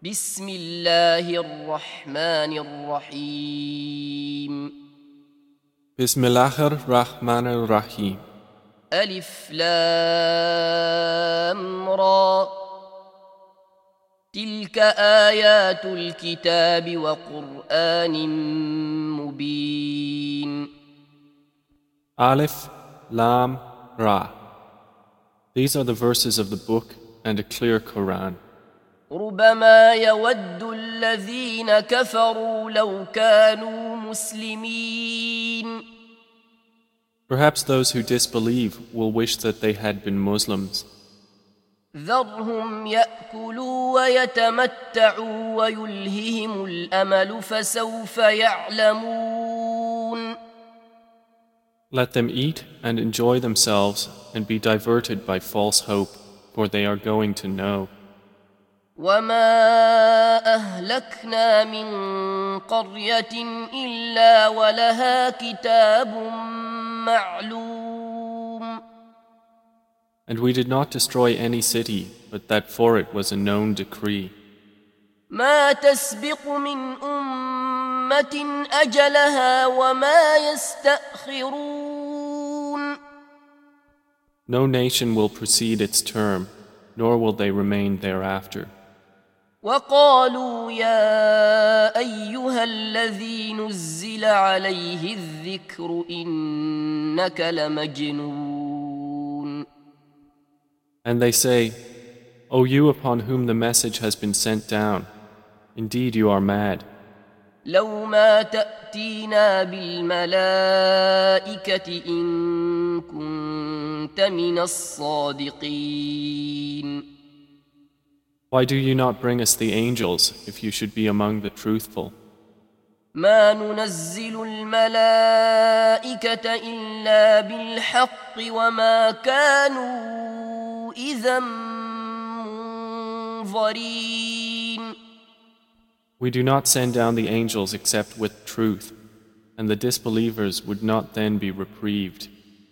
بسم الله الرحمن الرحيم بسم الله الرحمن الرحيم ألف لام را تلك آيات الكتاب وقرآن مبين Aleph, Lam, Ra. These are the verses of the book and a clear Quran. ربما يود الذين كفروا لو كانوا مسلمين Perhaps those who disbelieve will wish that they had been Muslims. ذرهم يأكلوا ويتمتعوا ويلههم الأمل فسوف يعلمون Let them eat and enjoy themselves and be diverted by false hope, for they are going to know. وما أهلكنا من قرية إلا ولها كتاب معلوم And we did not destroy any city, but that for it was a known decree. ما تسبق من أمة أجلها وما يستأخرون No nation will precede its term, nor will they remain thereafter. وقالوا يا أيها الذي نزل عليه الذكر إنك لمجنون And they say, O you upon whom the message has been sent down, indeed you are mad. لو ما تأتينا بالملائكة إن كنت من الصادقين Why do you not bring us the angels if you should be among the truthful? ما ننزل الملائكة إلا بالحق وما كانوا إذا منظرين We do not send down the angels except with truth, and the disbelievers would not then be reprieved.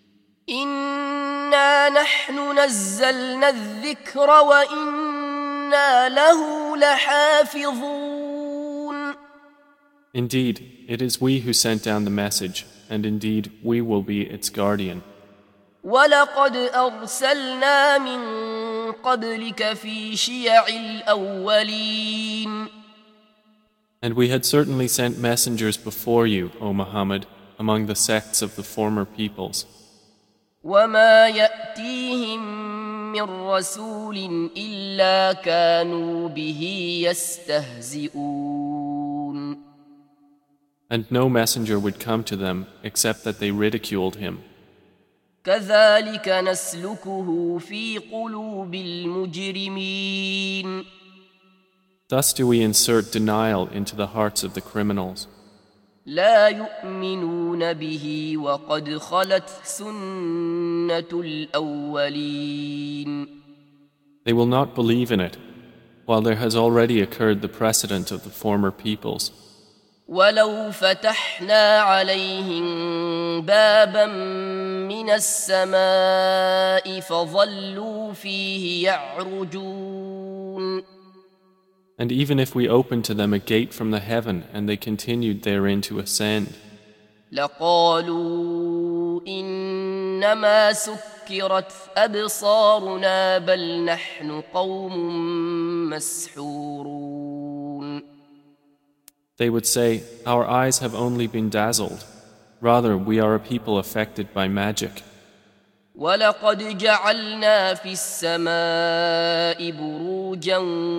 إنا نحن نزلنا الذكر وإنا له لحافظون Indeed, it is we who sent down the message, and indeed we will be its guardian. ولقد أرسلنا من قبلك في شيع الأولين And we had certainly sent messengers before you, O Muhammad, among the sects of the former peoples. وما يأتيهم من رسول إلا كانوا به يستهزئون And no messenger would come to them except that they ridiculed him. كذلك نسلكه في قلوب المجرمين Thus do we insert denial into the hearts of the criminals. لا يؤمنون به وقد خلت سنة الأولين They will not believe in it, while there has already occurred the precedent of the former peoples. ولو فتحنا عليهم بابا من السماء فظلوا فيه يعرجون And even if we opened to them a gate from the heaven and they continued therein to ascend, لقالوا إنما سكرت أبصارنا بل نحن قوم مسحورون they would say, Our eyes have only been dazzled. Rather, we are a people affected by magic. ولقد جعلنا في السماء بروجا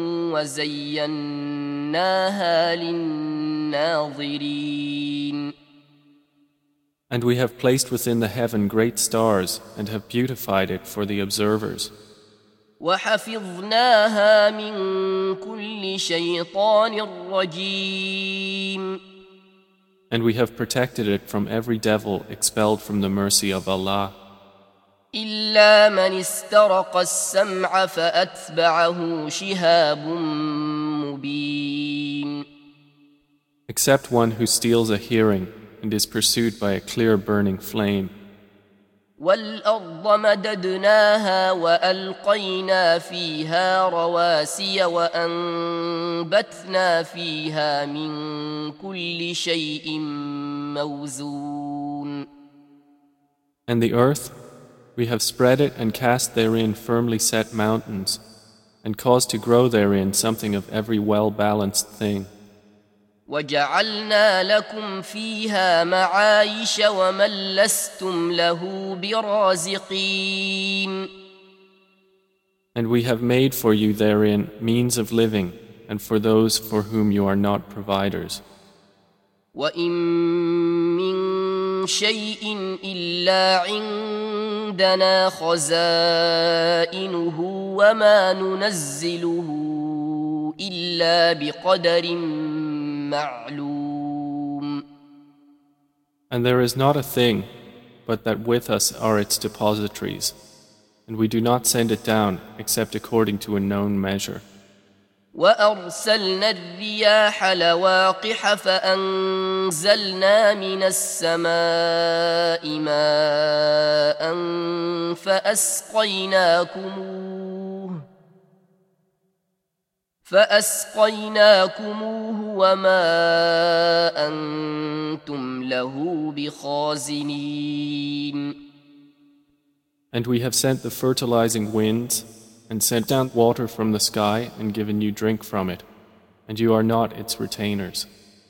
وزيناها للناظرين And we have placed within the heaven great stars and have beautified it for the observers. وحفظناها من كل شيطان رجيم And we have protected it from every devil expelled from the mercy of Allah. إلا من استرق السمع فأتبعه شهاب مبين Except one who steals a hearing and is pursued by a clear burning flame. والأرض مددناها وألقينا فيها رواسي وأنبتنا فيها من كل شيء موزون. And the earth, we have spread it and cast therein firmly set mountains, and caused to grow therein something of every well-balanced thing. وجعلنا لكم فيها معايش ومن لستم له برازقين. And we have made for you therein means of living, and for those for whom you are not providers. وإن من شيء إلا عندنا خزائنه وما ننزله إلا بقدر معلوم. And there is not a thing but that with us are its depositories, and we do not send it down except according to a known measure. وأرسلنا الرياح لواقح فأنزلنا من السماء ماء فأسقيناكموه وما أنتم له بخازنين. And we have sent the fertilizing winds and sent down water from the sky and given you drink from it, and you are not its retainers.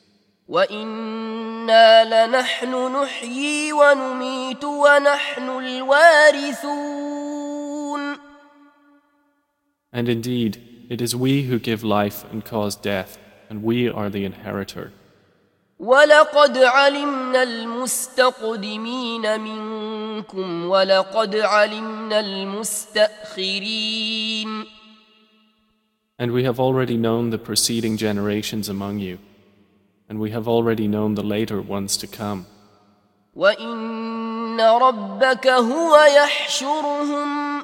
وَإِنَّا لَنَحْنُ نُحْيِي وَنُمِيتُ وَنَحْنُ الْوَارِثُونَ. And indeed, it is we who give life and cause death, and we are the inheritor. وَلَقَدْ عَلِمْنَا الْمُسْتَقْدِمِينَ مِنكُمْ وَلَقَدْ عَلِمْنَا الْمُسْتَأْخِرِينَ. And we have already known the preceding generations among you, and we have already known the later ones to come. وَإِنَّ رَبَّكَ هُوَ يَحْشُرُهُمْ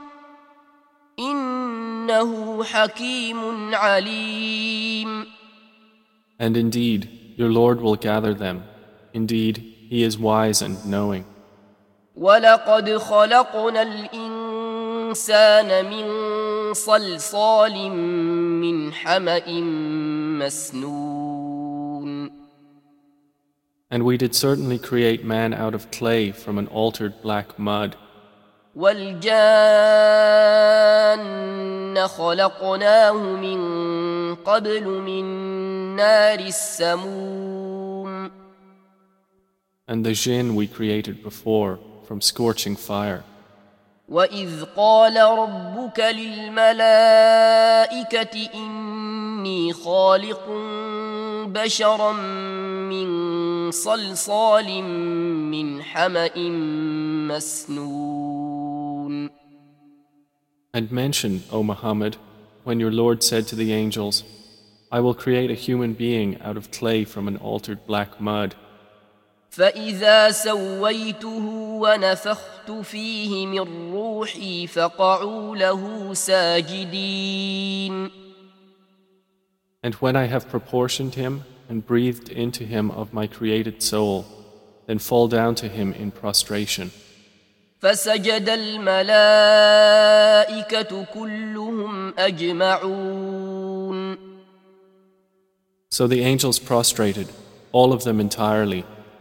إِنَّهُ حَكِيمٌ عَلِيمٌ. And indeed, your Lord will gather them. Indeed, He is wise and knowing. وَلَقَدْ خَلَقْنَا الْإِنسَانَ مِنْ صَلْصَالٍ مِّنْ حَمَإٍ مَسْنُونٍ. And we did certainly create man out of clay from an altered black mud. وَالْجَانَّ خَلَقْنَاهُ مِنْ قَبْلُ مِنْ نَارِ السَّمُومِ. And the jinn we created before from scorching fire. وَإِذْ قَالَ رَبُّكَ لِلْمَلَائِكَةِ إِنِّي خَالِقٌ بَشَرًا مِّن صَلْصَالٍ مِّنْ حَمَإٍ مسنون. And mention, O Muhammad, when your Lord said to the angels, I will create a human being out of clay from an altered black mud. فَإِذَا سَوَّيْتُهُ وَنَفَخْتُ فِيهِ مِنْ رُوحِي فَقَعُوا لَهُ سَاجِدِينَ. And when I have proportioned him and breathed into him of my created soul, then fall down to him in prostration. فَسَجَدَ الْمَلَائِكَةُ كُلُّهُمْ أَجْمَعُونَ. So the angels prostrated, all of them entirely,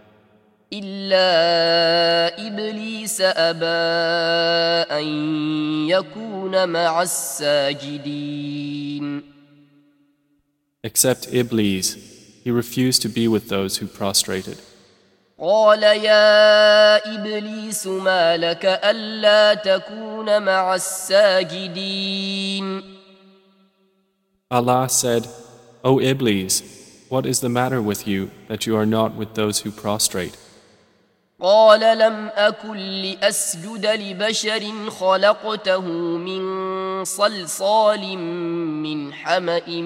إِلَّا إِبْلِيسَ أَبَى أَن يَكُونَ مَعَ السَّاجِدِينَ. except Iblis. He refused to be with those who prostrated. قال يا إبليس ما لك ألا تكون مع الساجدين. Allah said, O Iblis, what is the matter with you that you are not with those who prostrate? قال لم أكن لأسجد لبشر خلقته من صلصال من حمأ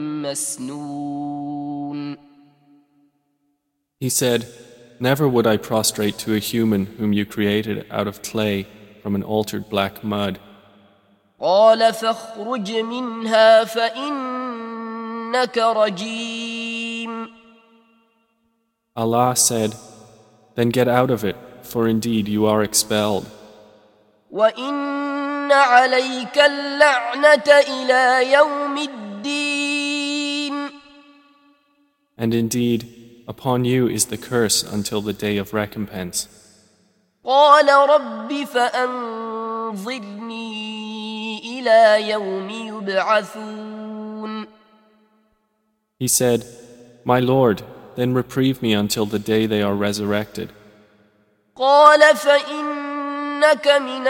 مسنون. He said, Never would I prostrate to a human whom you created out of clay from an altered black mud. قال فاخرج منها فإنك رجيم. Allah said, Then get out of it, for indeed you are expelled. وإن عليك اللعنة إلى يوم الدين. And indeed, upon you is the curse until the day of recompense. قال رب فأنظرني إلى يوم يبعثون. He said, My Lord, then reprieve me until the day they are resurrected. قال فإنك من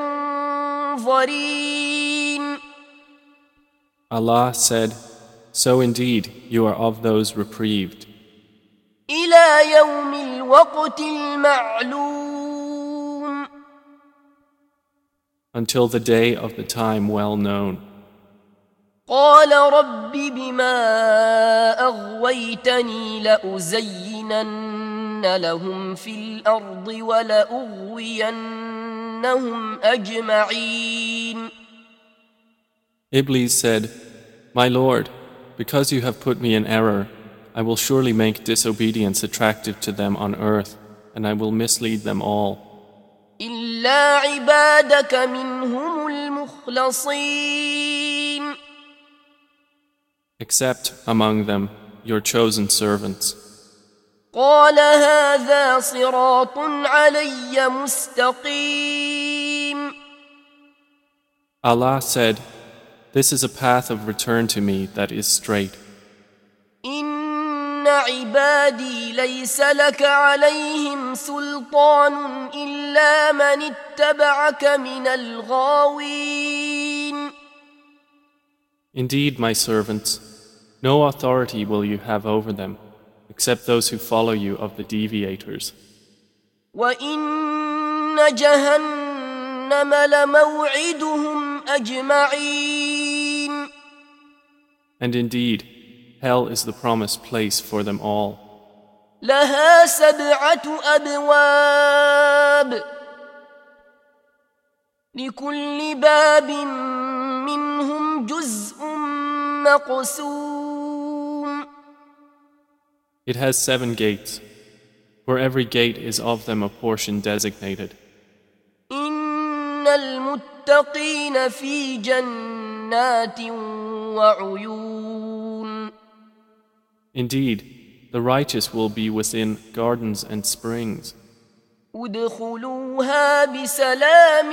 المنظرين. Allah said, So indeed, you are of those reprieved. إلى يوم الوقت المعلوم. Until the day of the time well known. قال رب بما أغويتني لأزينن لهم في الأرض ولأغوينهم أجمعين. Iblis said, My Lord, because you have put me in error, I will surely make disobedience attractive to them on earth, and I will mislead them all. إلا عبادك منهم المخلصين. Except among them your chosen servants. قال هذا صراط علي مستقيم. Allah said, This is a path of return to me that is straight. إن عبادي ليس لك عليهم سلطان إلا من اتبعك من الغاوين. Indeed, my servants, no authority will you have over them, except those who follow you of the deviators. وإن جهنم لموعدهم أجمعين. And indeed, hell is the promised place for them all. لها 7 أبواب لكل باب منهم جزء مقسوم. It has 7 gates. For every gate is of them a portion designated. إن المتقين في جنات وعيون. Indeed, the righteous will be within gardens and springs. ادخلوها بسلام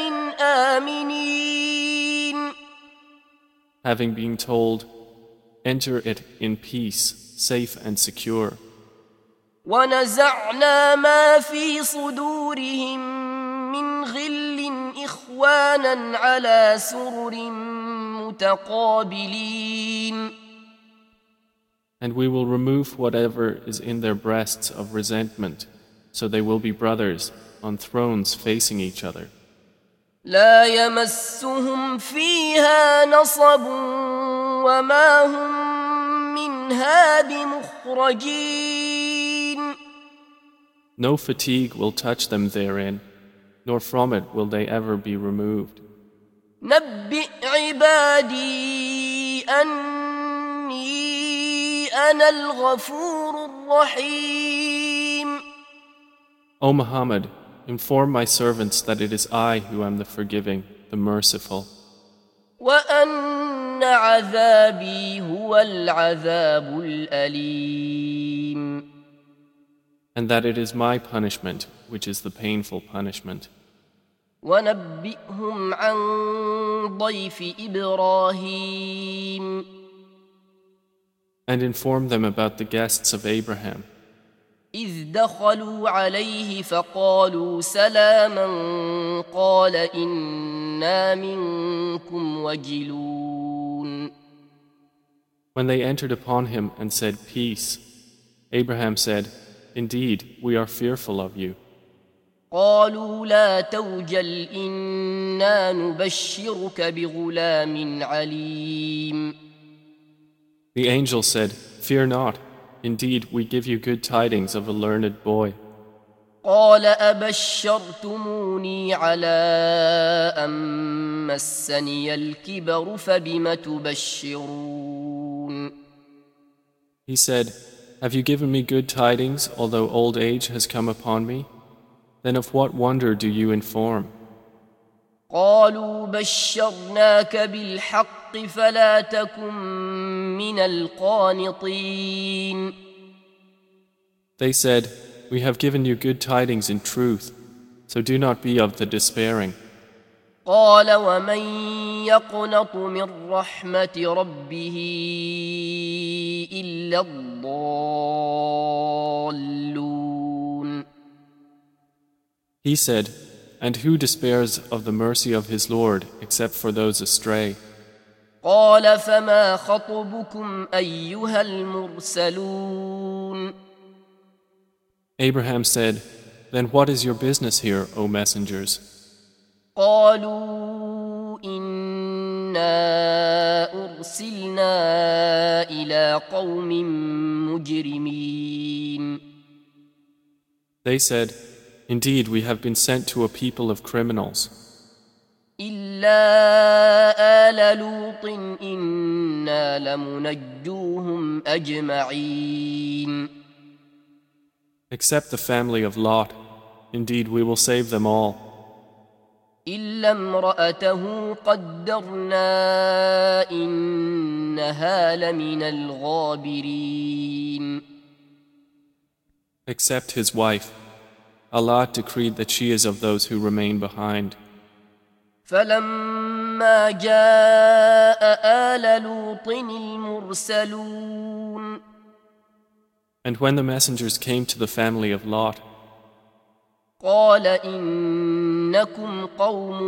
آمنين. Having been told, enter it in peace, safe and secure. ونزعنا ما في صدورهم من غل إخوانا على سرر متقابلين. And we will remove whatever is in their breasts of resentment, so they will be brothers on thrones facing each other. لا يمسهم فيها نصب وما هم منها بمخرجين. No fatigue will touch them therein, nor from it will they ever be removed. نبئ عبادي أني أنا الغفور الرحيم. O Muhammad, inform my servants that it is I who am the forgiving, the merciful. وأن عذابي هو العذاب الأليم. And that it is my punishment, which is the painful punishment. ونبئهم عن ضيف إبراهيم. And inform them about the guests of Abraham. إذ دخلوا عليه فقالوا سلاما قال إنا منكم وجلون. When they entered upon him and said peace, Abraham said, Indeed, we are fearful of you. قالوا لا توجل إنا نبشرك بغلام عليم. The angel said, Fear not. Indeed, we give you good tidings of a learned boy. قال أبشرتموني على أن مسني الكبر فبم تبشرون. He said, Have you given me good tidings, although old age has come upon me? Then of what wonder do you inform? قالوا بشرناك بالحق فلا تكن من القانطين. They said, "We have given you good tidings in truth, so do not be of the despairing." قال ومن يقنط من رحمة ربه إلا الضالون. He said, "And who despairs of the mercy of his Lord except for those astray?" قال فما خطبكم أيها المرسلون. Abraham said, "Then what is your business here, O messengers?" قالوا إنا أرسلنا إلى قوم مجرمين. They said, "Indeed, we have been sent to a people of criminals. إلا آل لوط إنا لمنجوهم أجمعين. Except the family of Lot. Indeed, we will save them all. إلا امرأته قدرنا إنها لمن الغابرين. Except his wife. Allah decreed that she is of those who remain behind. فلما جاء آل لوط المرسلون. And when the messengers came to the family of Lot, قال إنكم قوم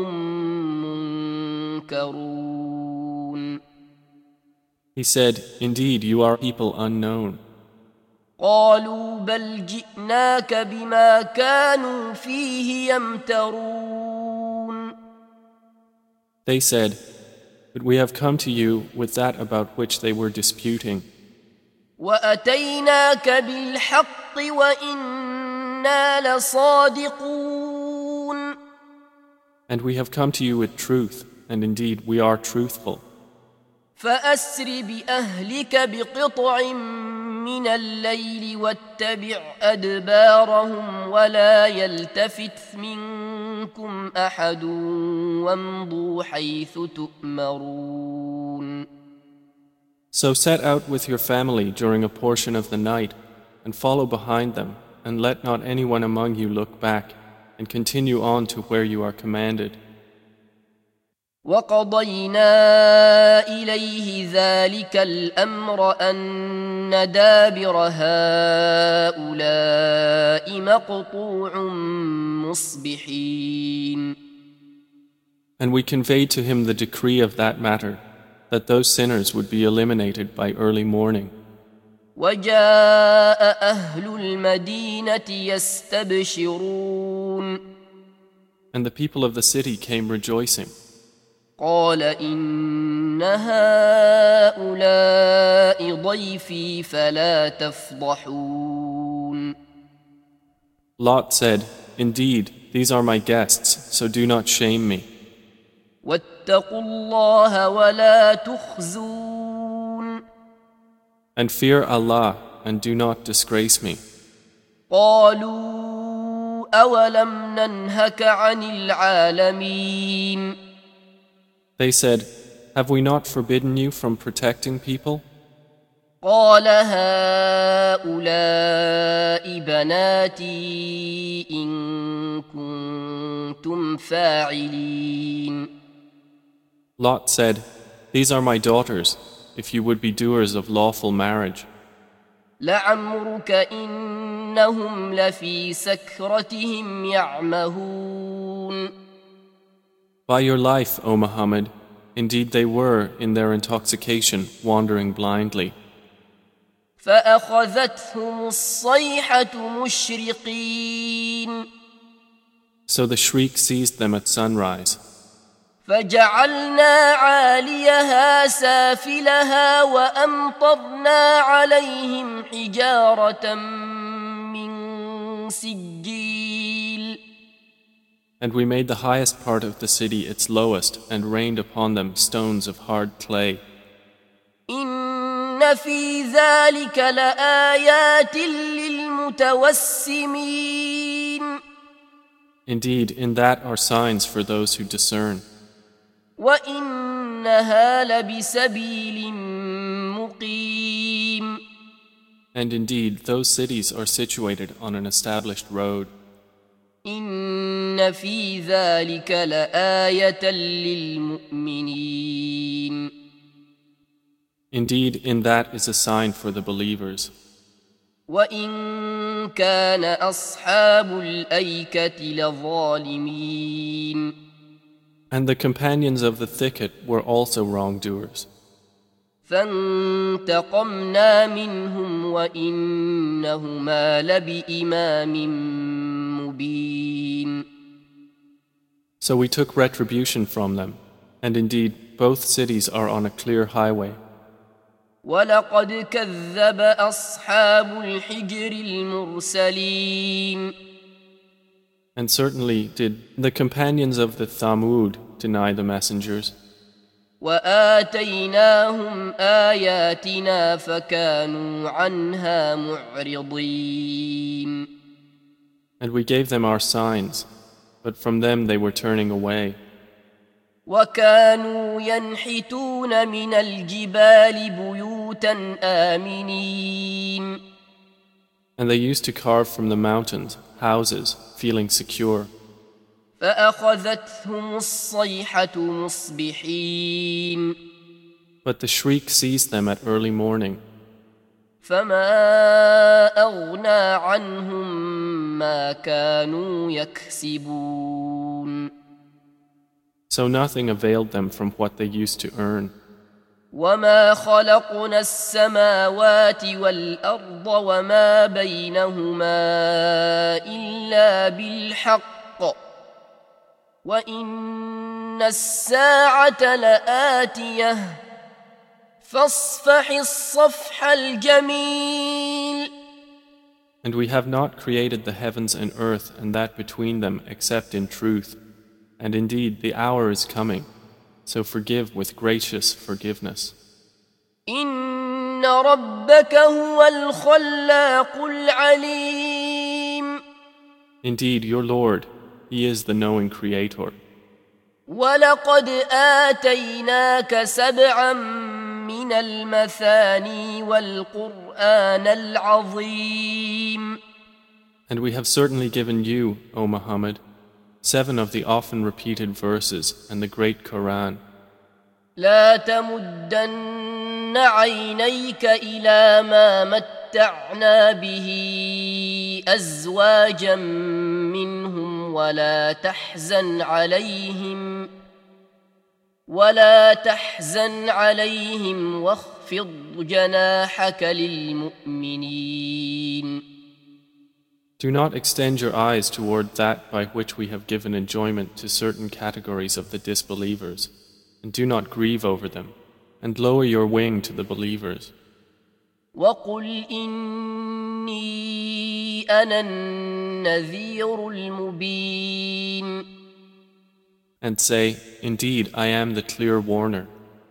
منكرون. he said, "Indeed, you are people unknown." قالوا بل جئناك بما كانوا فيه يمترون. They said, "But we have come to you with that about which they were disputing. وأتيناك بالحق وإنا لصادقون. And we have come to you with truth, and indeed we are truthful. فأسر بأهلك بقطع من الليل واتبع أدبارهم ولا يلتفت منكم أحد وامضوا حيث تؤمرون. So set out with your family during a portion of the night, and follow behind them, and let not anyone among you look back, and continue on to where you are commanded. وقضينا إليه ذلك الأمر أن دابر هؤلاء مقطوع مصبحين. And we conveyed to him the decree of that matter, that those sinners would be eliminated by early morning. وجاء أهل المدينة يستبشرون. And the people of the city came rejoicing. قال إن هؤلاء ضيفي فلا تفضحون. Lot said, "Indeed, these are my guests, so do not shame me. واتقوا الله ولا تخزون. And fear Allah, and do not disgrace me." قالوا أولم ننهك عن العالمين. They said, "Have we not forbidden you from protecting people?" قال هؤلاء بناتي إن كنتم فاعلين. Lot said, "These are my daughters, if you would be doers of lawful marriage. لعمرك إنهم لفي سكرتهم يعمهون. By your life, O Muhammad, indeed they were, in their intoxication, wandering blindly. فأخذتهم الصيحة مشرقين. So the shriek seized them at sunrise. فجعلنا عاليها سافلها وأمطرنا عليهم حجارة من سجيل. And we made the highest part of the city its lowest, and rained upon them stones of hard clay. إن في ذلك لآيات للمتوسمين. Indeed, in that are signs for those who discern. وإنها لبسبيل مقيم. And indeed, those cities are situated on an established road. إن في ذلك لآية للمؤمنين. Indeed, in that is a sign for the believers. وإن كان أصحاب الأيكة لظالمين. And the companions of the thicket were also wrongdoers. فانتقمنا منهم وإنهما لبإمام مبين. So we took retribution from them, and indeed both cities are on a clear highway. ولقد كذب أصحاب الحجر المرسلين. And certainly did the companions of the Thamud deny the messengers. وآتيناهم آياتنا فكانوا عنها معرضين. And we gave them our signs, but from them they were turning away. وكانوا ينحتون من الجبال بيوتا آمنين. And they used to carve from the mountains houses, feeling secure. فأخذتهم الصيحة مصبحين. But the shriek seized them at early morning. فما أغنى عنهم ما كانوا يكسبون. So nothing availed them from what they used to earn. وما خلقنا السماوات والأرض وما بينهما إلا بالحق وإن الساعة لآتية فاصفح الصفح الجميل. And we have not created the heavens and earth and that between them except in truth. And indeed the hour is coming, so forgive with gracious forgiveness. إن ربك هو الخلاق العليم. Indeed, your Lord, He is the knowing Creator. ولقد آتيناك سبعا من المثاني والقرآن العظيم. And we have certainly given you, O Muhammad, 7 of the often repeated verses and the great Quran. لا تمدن عينيك إلى ما متعنا به أزواجا منهم ولا تحزن عليهم واخفض جناحك للمؤمنين. Do not extend your eyes toward that by which we have given enjoyment to certain categories of the disbelievers, and do not grieve over them, and lower your wing to the believers. وَقُلْ إِنِّي أَنَا النَّذِيرُ الْمُبِينُ. And say, indeed, I am the clear warner.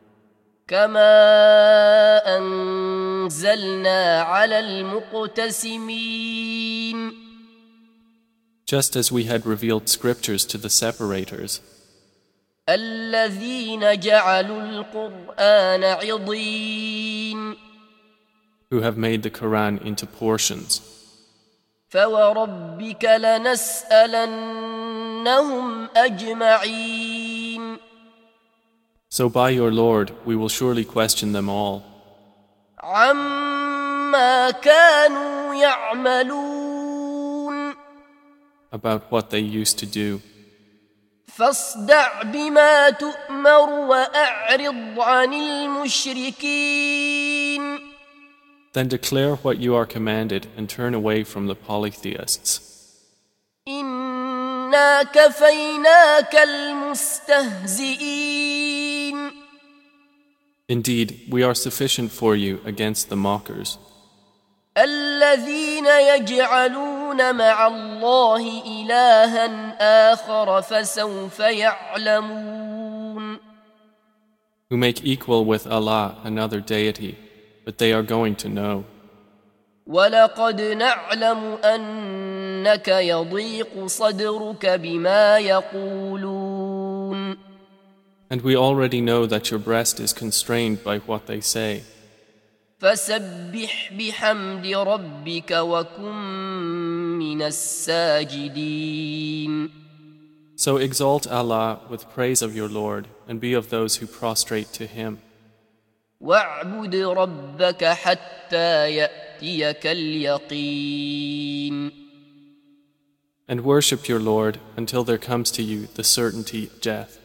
كَمَا أَنزَلْنَا عَلَى الْمُقْتَسِمِينَ. Just as we had revealed scriptures to the separators, الَّذِينَ جَعَلُوا الْقُرْآنَ عِضِينَ. who have made the Quran into portions. فَوَرَبِّكَ لَنَسْأَلَنَّهُمْ أَجْمَعِينَ. So by your Lord, we will surely question them all. عَمَّا كَانُوا يَعْمَلُونَ. About what they used to do. فاصدع بما تؤمر وأعرض عن المشركين. Then declare what you are commanded and turn away from the polytheists. إنا كفيناك المستهزئين. Indeed, we are sufficient for you against the mockers. الذين يجعلون مع الله إلها آخر فسوف يعلمون. Who make equal with Allah another deity, but they are going to know. ولقد نعلم أنك يضيق صدرك بما يقولون. And we already know that your breast is constrained by what they say. فسبح بحمد ربك وكن من الساجدين. So exalt Allah with praise of your Lord and be of those who prostrate to Him. واعبد ربك حتى يأتيك اليقين. And worship your Lord until there comes to you the certainty of death.